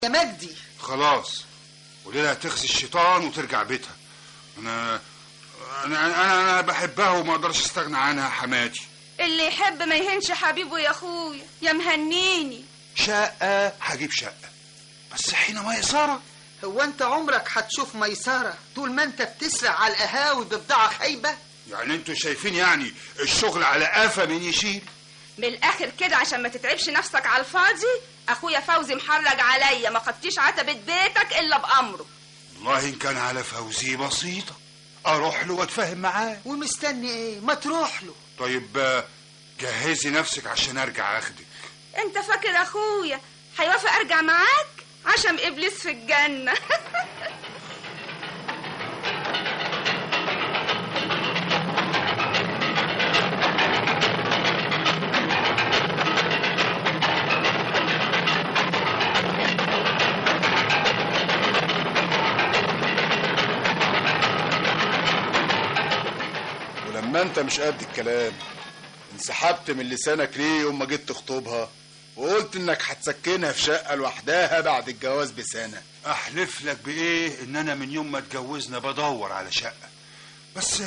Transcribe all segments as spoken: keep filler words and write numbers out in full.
يا مجدي. خلاص، وليلة تخزي الشيطان وترجع بيتها. انا انا انا, أنا بحبها وما اقدرش استغنى عنها حماتي. اللي يحب ما يهنش حبيبه يا اخويا، يا مهنيني. شقة هجيب شقة، بس حين ميسرة. هو انت عمرك هتشوف ميسرة طول ما انت بتسرع على القهاوي ببضاعة خايبة؟ يعني انتوا شايفين يعني الشغل على قفا من يشيل؟ من الاخر كده عشان ما تتعبش نفسك على الفاضي، اخويا فوزي محرج عليا ما خدتيش عتبة بيتك الا بامره. والله ان كان على فوزي بسيطة، اروح له واتفاهم معاه. ومستني ايه؟ ما تروح له. طيب جهزي نفسك عشان ارجع اخدك. انت فاكر اخويا هيوافق ارجع معاك؟ عشان ابليس في الجنة. ولما انت مش قد الكلام انسحبت من لسانك ليه يوم ما جيت تخطبها وقلت انك هتسكنها في شقة لوحدها بعد الجواز بسنة؟ احلف لك بايه ان انا من يوم ما اتجوزنا بدور على شقة، بس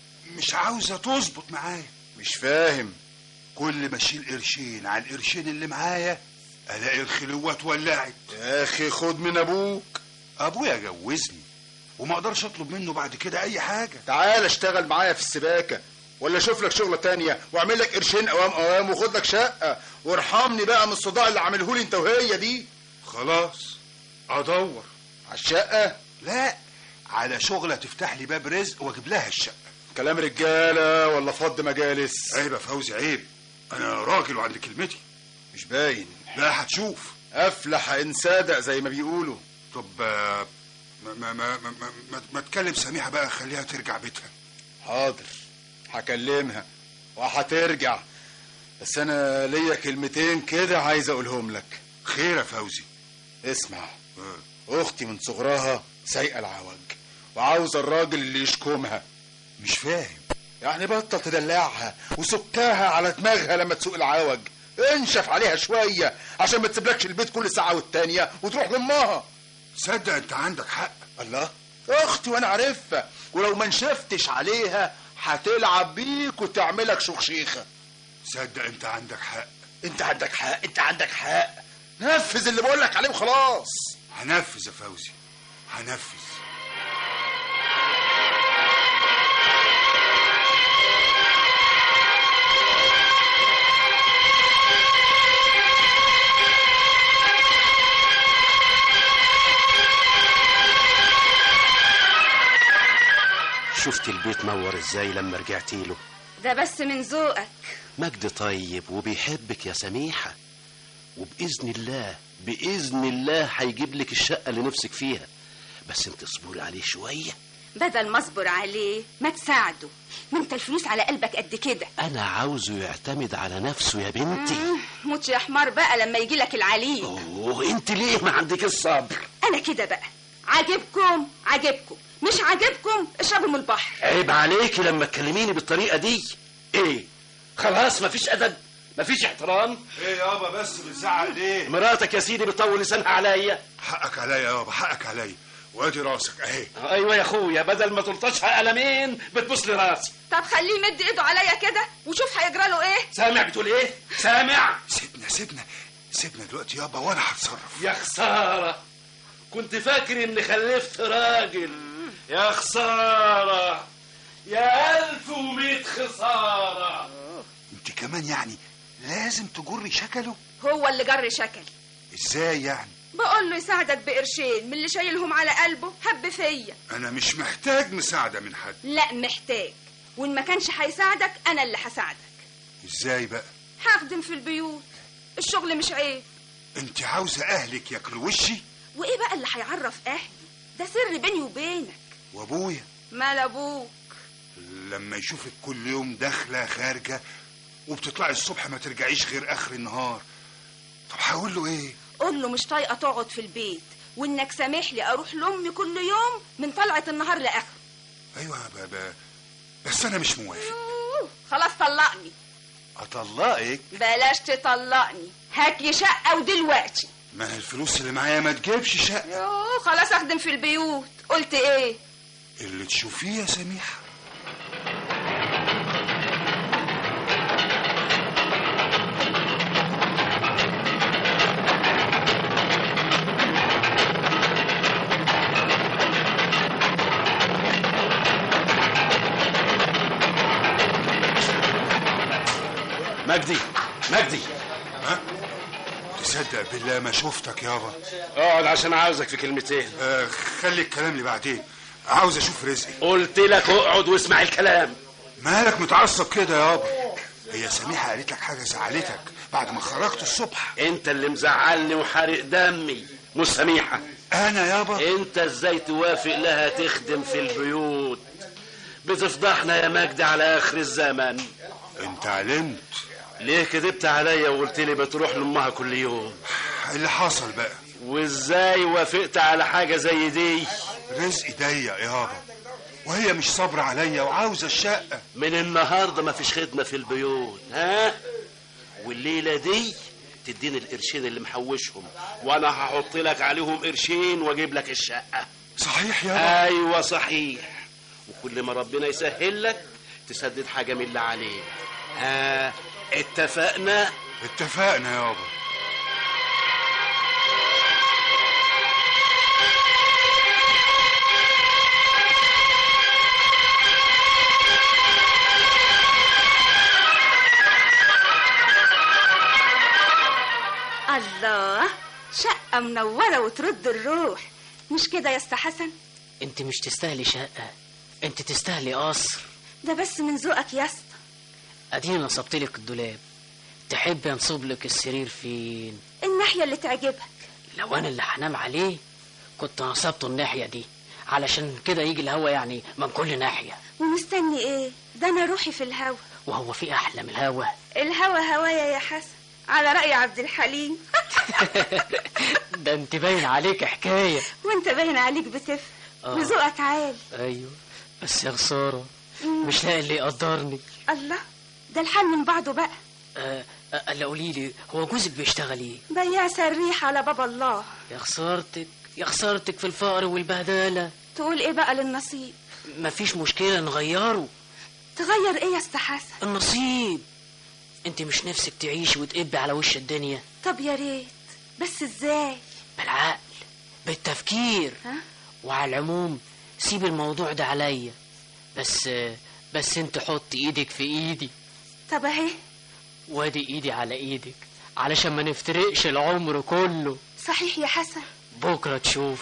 مش عاوزة تظبط معايا. مش فاهم. كل ما اشيل قرشين على القرشين اللي معايا الاقي الخلوات ولعت. يا اخي خد من ابوك. ابويا جوزني وما اقدرش اطلب منه بعد كده اي حاجة. تعال اشتغل معايا في السباكة ولا اشوف لك شغلة تانية واعمل لك قرشين قوام قوام وخد لك شقة وارحمني بقى من الصداع اللي عامله لي انت وهي دي. خلاص ادور على الشقة؟ لا، على شغلة تفتح لي باب رزق واجيب لها الشقة. كلام رجالة ولا فض مجالس؟ عيب يا فوزي عيب، انا راجل وعندي كلمتي. مش باين. لا هتشوف. افلح ان صادق زي ما بيقولوا. طب ما ما ما ما, ما, ما, ما تكلم سميحة بقى خليها ترجع بيتها. حاضر هكلمها وهترجع، بس انا ليا كلمتين كده عايز اقولهم لك. خير يا فوزي؟ اسمع. اه. اختي من صغرها سايقه العوج وعاوزه الراجل اللي يشكمها. مش فاهم. يعني بطل تدلعها وسكاها على دماغها لما تسوق العوج، انشف عليها شويه عشان ما تسيبلكش البيت كل ساعه والتانيه وتروح لامها. صدق انت عندك حق. الله، اختي وانا عارفها، ولو ما نشفتش عليها هتلعب بيك وتعملك شخشيخه. صدق انت عندك حق. انت عندك حق، انت عندك حق. نفذ اللي بقولك عليه وخلاص. هنفذ يا فوزي، هنفذ. شفت البيت نور ازاي لما رجعتي له؟ ده بس من ذوقك. مجد طيب وبيحبك يا سميحة، وبإذن الله بإذن الله هيجيب لك الشقة اللي نفسك فيها، بس انت اصبري عليه شوية. بدل ما اصبر عليه ما تساعده، ما انت الفلوس على قلبك قد كده. انا عاوزه يعتمد على نفسه يا بنتي. موت يا حمار بقى لما يجي لك العليل. اوه انت ليه ما عندك الصبر؟ انا كده بقى، عاجبكم عاجبكم، مش عاجبكم اشربوا من البحر. عيب عليكي لما تكلميني بالطريقة دي. ايه خلاص مفيش ادب، مفيش احترام؟ ايه يابا بس بتزعق ليه؟ مراتك يا سيدي بتطول لسانها عليا. حقك عليا يابا، حقك عليا، وادي راسك اهي. ايوه يا اخويا، بدل ما تلطشها قلمين بتبص لي راسي. طب خليه يمد ايده عليا كده وشوف هيجرى له ايه. سامع بتقول ايه؟ سامع؟ سيبنا سيبنا سيبنا دلوقتي يابا وانا هتصرف. يا خساره، كنت فاكر اني خلفت راجل. يا خساره، يا الف وميت خساره. انت كمان يعني لازم تجري شكله؟ هو اللي جر شكلي. ازاي يعني؟ بقول له يساعدك بقرشين من اللي شايلهم على قلبه، هب فيا. انا مش محتاج مساعده من حد. لا محتاج، وان ما كانش هيساعدك انا اللي هساعدك. ازاي بقى؟ هخدم في البيوت، الشغل مش عيب. انت عاوزه اهلك ياكلوا وشي؟ وايه بقى اللي هيعرف اهلي؟ ده سر بيني وبينك. وابويا؟ مال ابوك؟ لما يشوفك كل يوم داخله خارجه وبتطلعي الصبح ما ترجعيش غير اخر النهار، طب هقول له ايه؟ قول له مش طايقه تقعد في البيت، وانك سامح لي اروح لامي كل يوم من طلعه النهار لاخره. ايوه يا بابا، بس انا مش موافق. خلاص طلقني. اطلقك؟ بلاش تطلقني، هات لي شقه ودلوقتي. ما هي الفلوس اللي معايا ما تجيبش شقة. يوه خلاص اخدم في البيوت. قلت ايه؟ اللي تشوفيه يا سميحة. مجدي مجدي، ها؟ تصدق بالله ما شفتك يابا. اقعد عشان عاوزك في كلمتين. آه خلي الكلام لي بعدين، عاوز اشوف رزقي. قلت لك اقعد واسمع الكلام. مالك متعصب كده يابا؟ هي سميحة قالت لك حاجة زعلتك بعد ما خرجت الصبح؟ انت اللي مزعلني وحارق دمي مش سميحة. انا يابا؟ انت ازاي توافق لها تخدم في البيوت؟ بتفضحنا يا مجدي على اخر الزمن. انت علمت ليه كذبت عليا وقلت لي بتروح لامها كل يوم؟ اللي حصل بقى. وازاي وافقت على حاجة زي دي؟ رزقي ضيق يابا، وهي مش صابرة عليا وعاوزة الشقة. من النهاردة ما فيش خدمة في البيوت، ها؟ والليلة دي تديني القرشين اللي محوشهم، وانا هحط لك عليهم قرشين واجيب لك الشقة. صحيح يابا؟ ايوه صحيح. وكل ما ربنا يسهل لك تسدد حاجة من اللي عليك. ها اتفقنا؟ اتفقنا يابا. الله، شقة منورة وترد الروح، مش كده يا استا حسن؟ انت مش تستاهلي شقة، انت تستاهلي قصر. ده بس من ذوقك يا اسطى. اديني نصبت لك الدولاب، تحب انصب لك السرير فين؟ الناحية اللي تعجبك. لو انا اللي هنام عليه كنت نصبته الناحية دي، علشان كده يجي الهوا يعني من كل ناحية. ومستني ايه؟ ده انا روحي في الهوا. وهو في احلى من الهوا؟ الهوا هوايا يا حسن، على رأي عبد الحليم. ده انت باين عليك حكاية. وانت باين عليك بتفهم آه. وذوقك عالي. ايوه بس يا خسارة مش لاقي اللي يقدرني. الله، ده الحال من بعضه بقى. أه أه قولي لي، هو جوزك بيشتغل ايه؟ بياع سريح على باب الله. يا خسارتك يا خسارتك في الفقر والبهدلة. تقول ايه بقى للنصيب؟ مفيش مشكلة نغيره. تغير ايه يا استا حسن؟ النصيب. انت مش نفسك تعيش وتقبي على وش الدنيا؟ طب يا ريت، بس ازاي؟ بالعقل، بالتفكير. ها؟ وعلى العموم سيب الموضوع ده عليا، بس بس انت حط ايدك في ايدي. طب اهي. وادي ايدي على ايدك علشان ما نفترقش العمر كله. صحيح يا حسن. بكرة تشوف.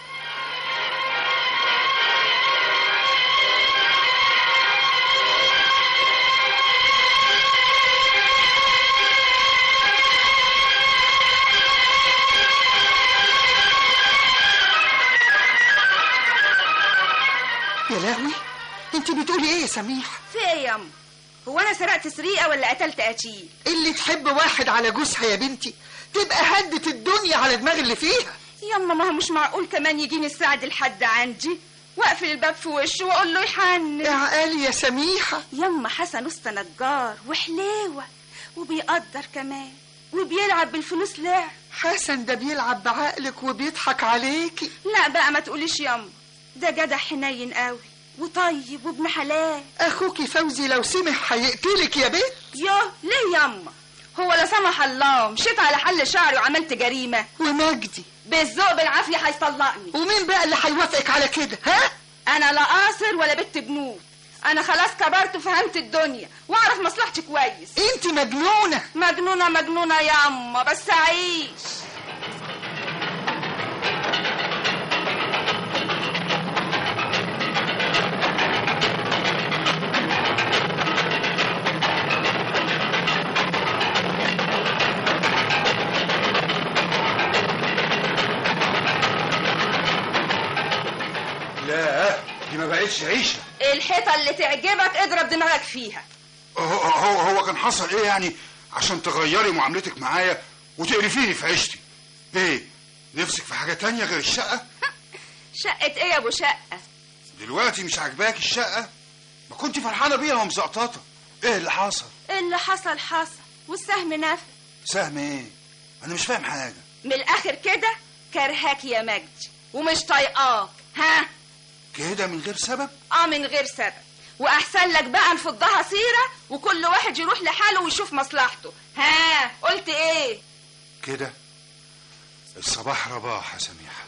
يا لهوي، انت بتقولي ايه يا سميحة؟ في ايه يا ام؟ هو انا سرقت سريقه ولا قتلت قتيل؟ اللي تحب واحد على جوزها يا بنتي تبقى هدت الدنيا على دماغ اللي فيها. ياما ما هو مش معقول كمان يجيني السعد لحد عندي واقفل الباب في وشه واقول له يحن. يا عقالي يا سميحة. ياما حسن اسطى نجار وحليوه وبيقدر كمان وبيلعب بالفلوس لعب. حسن ده بيلعب بعقلك وبيضحك عليكي. لا بقى ما تقوليش ياما، ده جدع حنين قوي وطيب وابن حلال. اخوكي فوزي لو سمح هيقتلك يا بنت. يوه ليه ياما؟ هو لا سمح الله مشيت على حل شعري وعملت جريمه؟ ومجدي بالذوق بالعافيه هيطلقني. ومين بقى اللي هيوافقك على كده؟ ها؟ انا لا قاصر ولا بنت بنود، انا خلاص كبرت وفهمت الدنيا واعرف مصلحتي كويس. انت مجنونه. مجنونه مجنونه يا اما، بس اعيش. لا دي ما بقتش عيشة. الحيطه اللي تعجبك اضرب دماغك فيها. هو هو هو كان حصل ايه يعني عشان تغيري معاملتك معايا وتقرفيني في عيشتي؟ ايه نفسك في حاجة تانية غير الشقة؟ شقه ايه يا ابو شقه؟ دلوقتي مش عاجباك الشقة؟ ما كنت فرحانة بيها ومزقططة. ايه اللي حصل؟ اللي حصل حصل والسهم نفذ. سهم ايه؟ انا مش فاهم حاجة. من الاخر كده كرهاك يا مجدي ومش طايقاك. ها كده من غير سبب؟ اه من غير سبب. واحسن لك بقى نفضها سيره وكل واحد يروح لحاله ويشوف مصلحته. ها قلت ايه؟ كده الصباح رباح يا سميحه.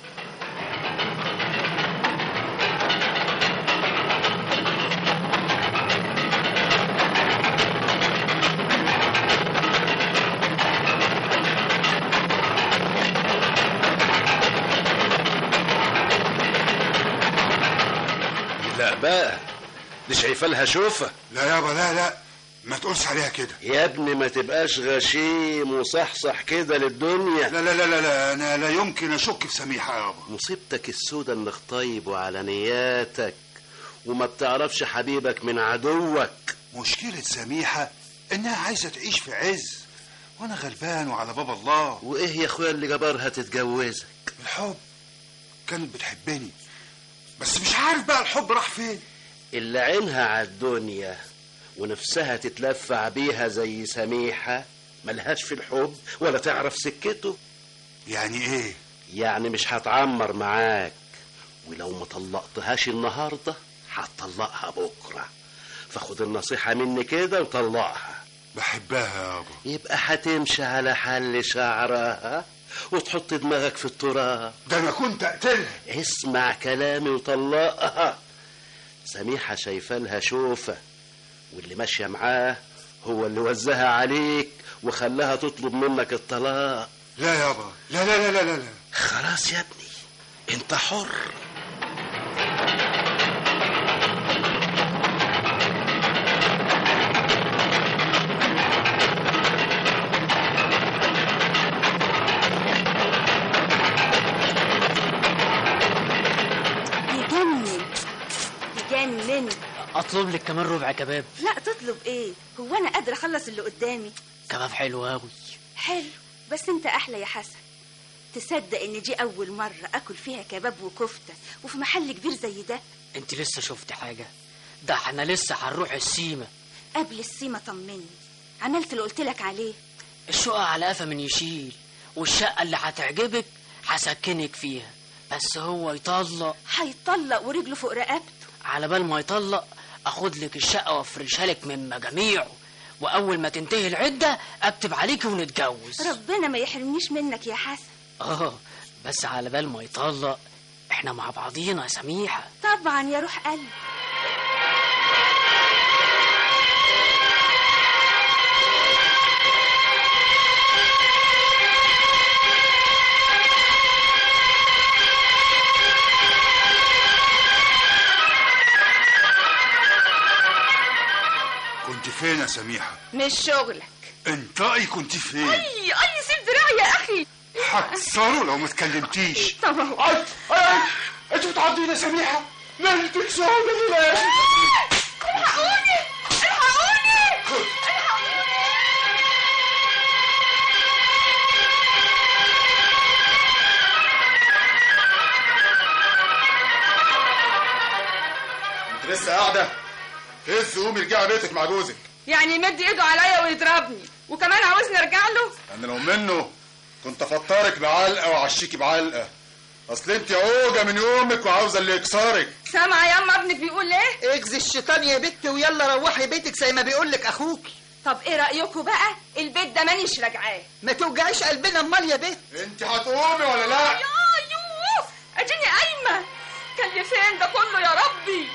لا بقى دي شايفه لها شوفه. لا يابا لا لا ما تقولش عليها كده يا ابني، ما تبقاش غشيم وصحصح كده للدنيا. لا لا لا لا, لا انا لا يمكن اشك في سميحه يابا. مصيبتك السودة انك طيب وعلى نياتك وما بتعرفش حبيبك من عدوك. مشكله سميحه انها عايزه تعيش في عز وانا غلبان وعلى باب الله. وايه يا اخويا اللي جبرها تتجوزك؟ الحب. كانت بتحبني بس مش عارف بقى الحب راح فين. اللي عينها على الدنيا ونفسها تتلفع بيها زي سميحة ملهاش في الحب ولا تعرف سكته. يعني ايه؟ يعني مش هتعمر معاك، ولو ما طلقتهاش النهاردة هتطلقها بكرة. فخد النصيحة مني كده وطلقها. بحبها يابا. يبقى هتمشي على حل شعرها وتحط دماغك في التراب. ده انا كنت اقتلها. اسمع كلامي وطلقها. سميحة شايفة لها شوفة، واللي ماشية معاه هو اللي وزها عليك وخلاها تطلب منك الطلاق. لا يابا لا لا لا لا لا خلاص يا ابني انت حر. يجنن. اطلب لك كمان ربع كباب. لا تطلب ايه؟ هو انا قادره اخلص اللي قدامي؟ كباب حلو قوي. حلو بس انت احلى يا حسن. تصدق ان دي اول مره اكل فيها كباب وكفته وفي محل كبير زي ده؟ انت لسه شفت حاجه؟ ده احنا لسه هنروح السيما. قبل السيما طمني، عملت اللي قلت لك عليه. الشقه على قفا من يشيل، والشقه اللي هتعجبك هسكنك فيها، بس هو يطلق. هيطلق ورجله فوق رقبته. على بال ما يطلق اخد لك الشقه وافرشها لك من مجاميعه، واول ما تنتهي العده اكتب عليكي ونتجوز. ربنا ما يحرمنيش منك يا حسن. اه بس على بال ما يطلق احنا مع بعضينا يا سميحه. طبعا يا روح قلبي. كنت فين يا سميحه؟ مش شغلك. انطقي كنت فين؟ اي اي سيب دراعي يا اخي. هكسره لو ما اتكلمتيش. طب اهو. اي اي انت بتعضيني يا سميحه. مالتك سودة دلوقتي. الحقوني الحقوني انت لسه قاعده؟ هز قومي ارجعي بيتك مع جوزك. يعني يمد ايده عليا ويضربني وكمان عاوزني ارجع له؟ انا لو منه كنت افطرك بعلقه وعشيكي بعلقه. اصل انت عوجه من يومك وعاوزه اللي يكسرك. سامعه يا اما ابنك بيقول ايه؟ اجزي الشيطان يا بت ويلا روحي بيتك زي ما بيقول لك اخوكي. طب ايه رايكم بقى؟ البيت ده مانيش راجعاه. ما توجعيش قلبنا امال يا بت. انت هتقومي ولا لا؟ يا يوه اديني قايمه. كان لي فين ده كله يا ربي؟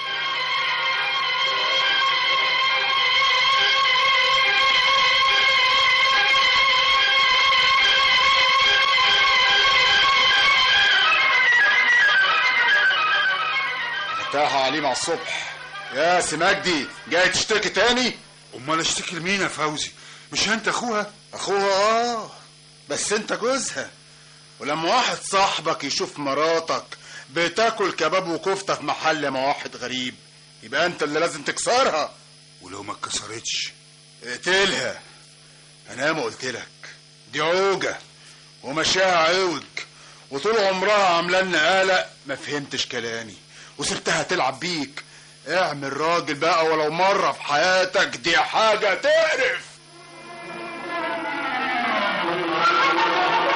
فتاحة عليم على الصبح. يا سي مجدي جاي تشتكي تاني؟ امال اشتكي لمين يا فوزي؟ مش انت اخوها؟ اخوها اه، بس انت جوزها. ولما واحد صاحبك يشوف مراتك بتاكل كباب وكفته في محل مع واحد غريب يبقى انت اللي لازم تكسرها. ولو ما اتكسرتش اقتلها. انا ما قلت لك دي عوجه ومشاها عوج وطول عمرها عامله لنا قلق. ما فهمتش كلامي وسبتها تلعب بيك. اعمل راجل بقى ولو مره في حياتك، دي حاجه تقرف.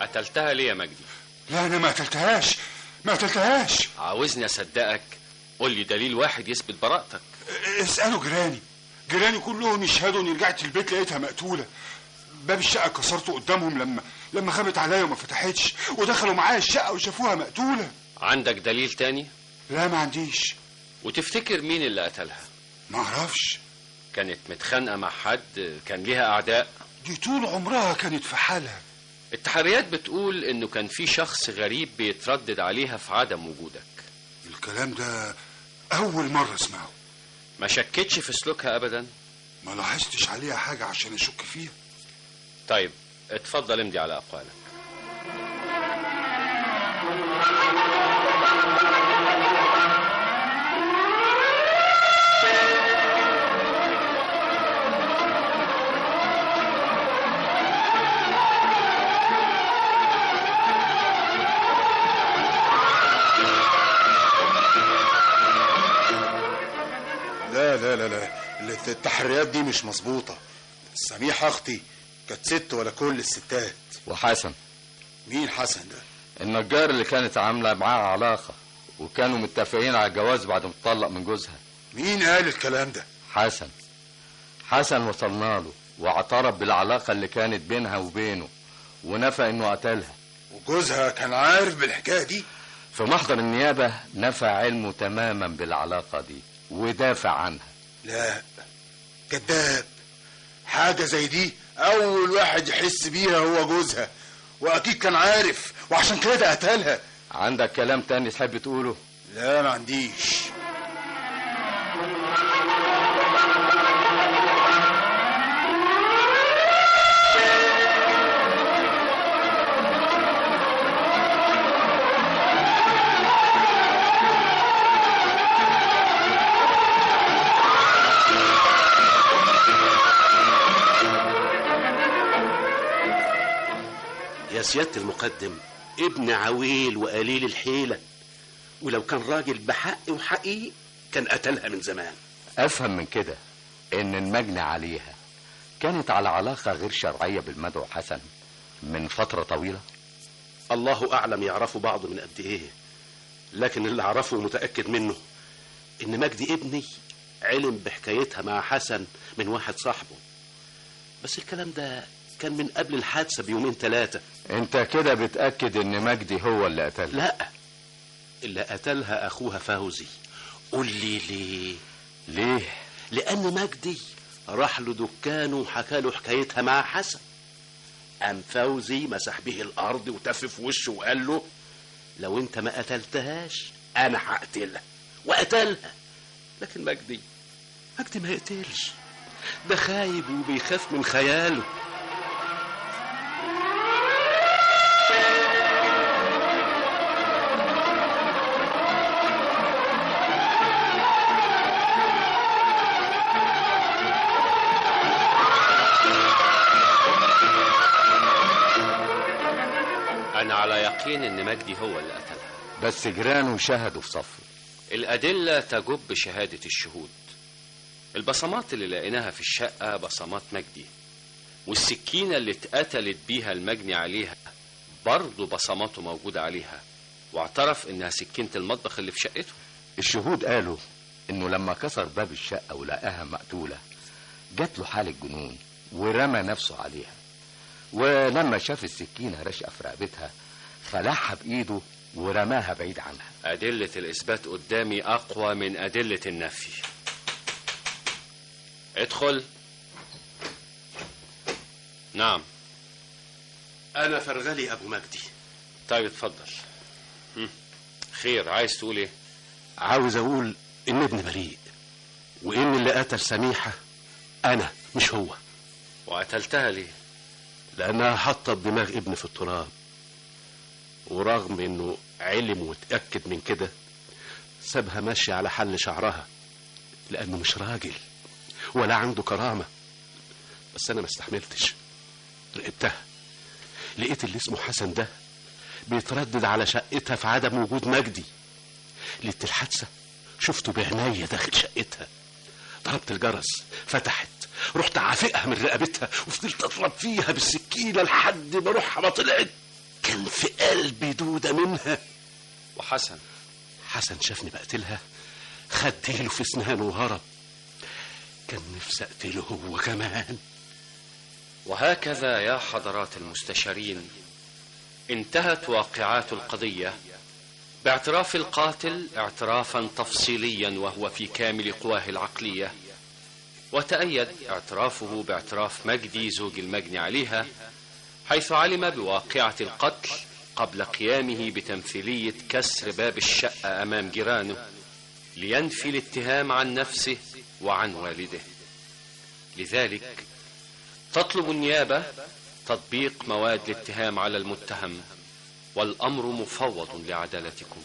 قتلتها ليه يا مجدي؟ لا انا ما قتلتهاش، ما قتلتهاش. عاوزني اصدقك؟ قول لي دليل واحد يثبت براءتك. اسالوا جيراني، جيراني كلهم يشهدوا اني رجعت البيت لقيتها مقتوله. باب الشقه كسرته قدامهم لما لما خبت عليا وما فتحتش، ودخلوا معايا الشقه وشافوها مقتوله. عندك دليل تاني؟ لا ما عنديش. وتفتكر مين اللي قتلها؟ ما اعرفش. كانت متخانقه مع حد؟ كان ليها اعداء؟ دي طول عمرها كانت في حالها. التحريات بتقول انه كان في شخص غريب بيتردد عليها في عدم وجودك. الكلام ده اول مره اسمعه. ما شكتش في سلوكها ابدا؟ ما لاحظتش عليها حاجه عشان اشك فيها. طيب اتفضل امضي على اقوالك. لا لا لا لا التحريات دي مش مظبوطه. سميحه اختي كانت ست ولا كل الستات. وحسن؟ مين حسن ده؟ النجار اللي كانت عامله معاه علاقه، وكانوا متفقين على الجواز بعد ما تطلق من جوزها. مين قال الكلام ده؟ حسن. حسن وصلنا له واعترف بالعلاقه اللي كانت بينها وبينه، ونفى انه قتلها. وجوزها كان عارف بالحكايه دي؟ في محضر النيابه نفى علمه تماما بالعلاقه دي ودافع عنها. لا كذاب. حاجه زي دي اول واحد يحس بيها هو جوزها، واكيد كان عارف وعشان كده قتلها. عندك كلام تاني تحب تقوله؟ لا ما عنديش. يا سيادة المقدم، ابن عويل وقليل الحيلة، ولو كان راجل بحق وحقيقي كان قتلها من زمان. افهم من كده ان المجني عليها كانت على علاقة غير شرعية بالمدعو حسن من فترة طويلة. الله اعلم يعرفوا بعض من قد ايه، لكن اللي اعرفه متأكد منه ان مجدي ابني علم بحكايتها مع حسن من واحد صاحبه، بس الكلام ده كان من قبل الحادثة بيومين ثلاثة. انت كده بتأكد ان مجدي هو اللي قتلها؟ لا، اللي قتلها اخوها فوزي. قول لي ليه؟ ليه؟ لان مجدي راح له دكانه وحكى له حكايتها مع حسن، قام فوزي مسح به الارض وتف في وشه وقال له لو انت ما قتلتهاش انا هقتلها، وقتلها. لكن مجدي مجدي ما يقتلش، ده خايب وبيخاف من خياله. أنا على يقين إن مجدي هو اللي قتلها، بس جيرانه شهدوا في صفه. الأدلة تجب شهادة الشهود. البصمات اللي لقيناها في الشقة بصمات مجدي، والسكينة اللي اتقتلت بيها المجني عليها برضه بصماته موجودة عليها، واعترف إنها سكينة المطبخ اللي في شقته. الشهود قالوا إنه لما كسر باب الشقة ولقاها مقتولة جات له حالة جنون ورمى نفسه عليها، ولما شاف السكينة راشقة في رقبتها خلعها بإيده ورماها بعيد عنها. أدلة الإثبات قدامي أقوى من أدلة النفي. ادخل. نعم. أنا فرغلي أبو مجدي. طيب اتفضل. خير، عايز تقول إيه؟ عاوز أقول إن ابني بريء، وإن اللي قتل سميحة أنا مش هو. وقتلتها ليه؟ لأنها حطت دماغ ابني في التراب، ورغم إنه علم وتأكد من كده سابها ماشية على حل شعرها، لأنه مش راجل ولا عنده كرامة. بس أنا ما استحملتش، راقبتها، لقيت اللي اسمه حسن ده بيتردد على شقتها في عدم وجود مجدي. ليلة الحادثة شفته بعناية داخل شقتها، ضربت الجرس، فتحت، رحت عافقها من رقبتها وفضلت اضرب فيها بالسكينة لحد ما روحها ما طلعت. كان في قلبي دودة منها. وحسن حسن شافني بقتلها، خد ديله في اسنانه وهرب. كان نفسي اقتله هو كمان. وهكذا يا حضرات المستشارين انتهت واقعات القضية باعتراف القاتل اعترافا تفصيليا وهو في كامل قواه العقلية، وتأيد اعترافه باعتراف مجدي زوج المجني عليها، حيث علم بواقعة القتل قبل قيامه بتمثيلية كسر باب الشقة أمام جيرانه لينفي الاتهام عن نفسه وعن والده. لذلك تطلب النيابة تطبيق مواد الاتهام على المتهم، والأمر مفوض لعدالتكم.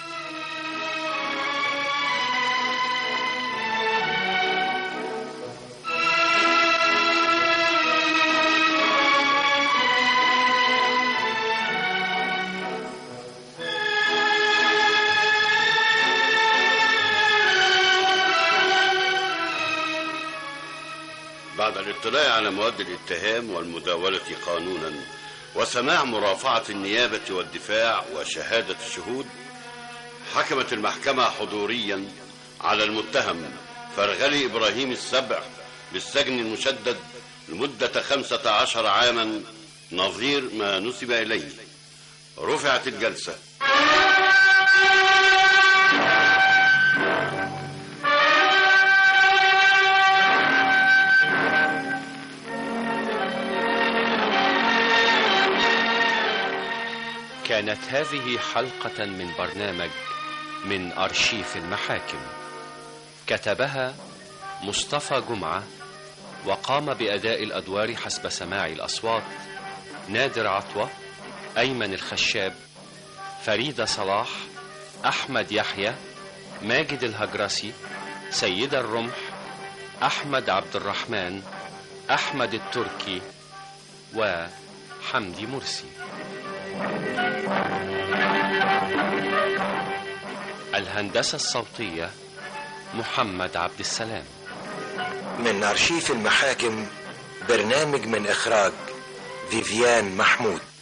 بعد الاطلاع على مواد الاتهام والمداولة قانونا وسماع مرافعة النيابة والدفاع وشهادة الشهود، حكمت المحكمة حضوريا على المتهم فرغلي إبراهيم السبع بالسجن المشدد لمدة خمسة عشر عاما نظير ما نسب إليه. رفعت الجلسة. كانت هذه حلقة من برنامج من أرشيف المحاكم، كتبها مصطفى جمعة، وقام بأداء الأدوار حسب سماع الأصوات نادر عطوة، أيمن الخشاب، فريدة صلاح، أحمد يحيى، ماجد الهجرسي، سيدة الرمح، أحمد عبد الرحمن، أحمد التركي، وحمدي مرسي. الهندسة الصوتية محمد عبد السلام. من أرشيف المحاكم، برنامج من إخراج فيفيان محمود.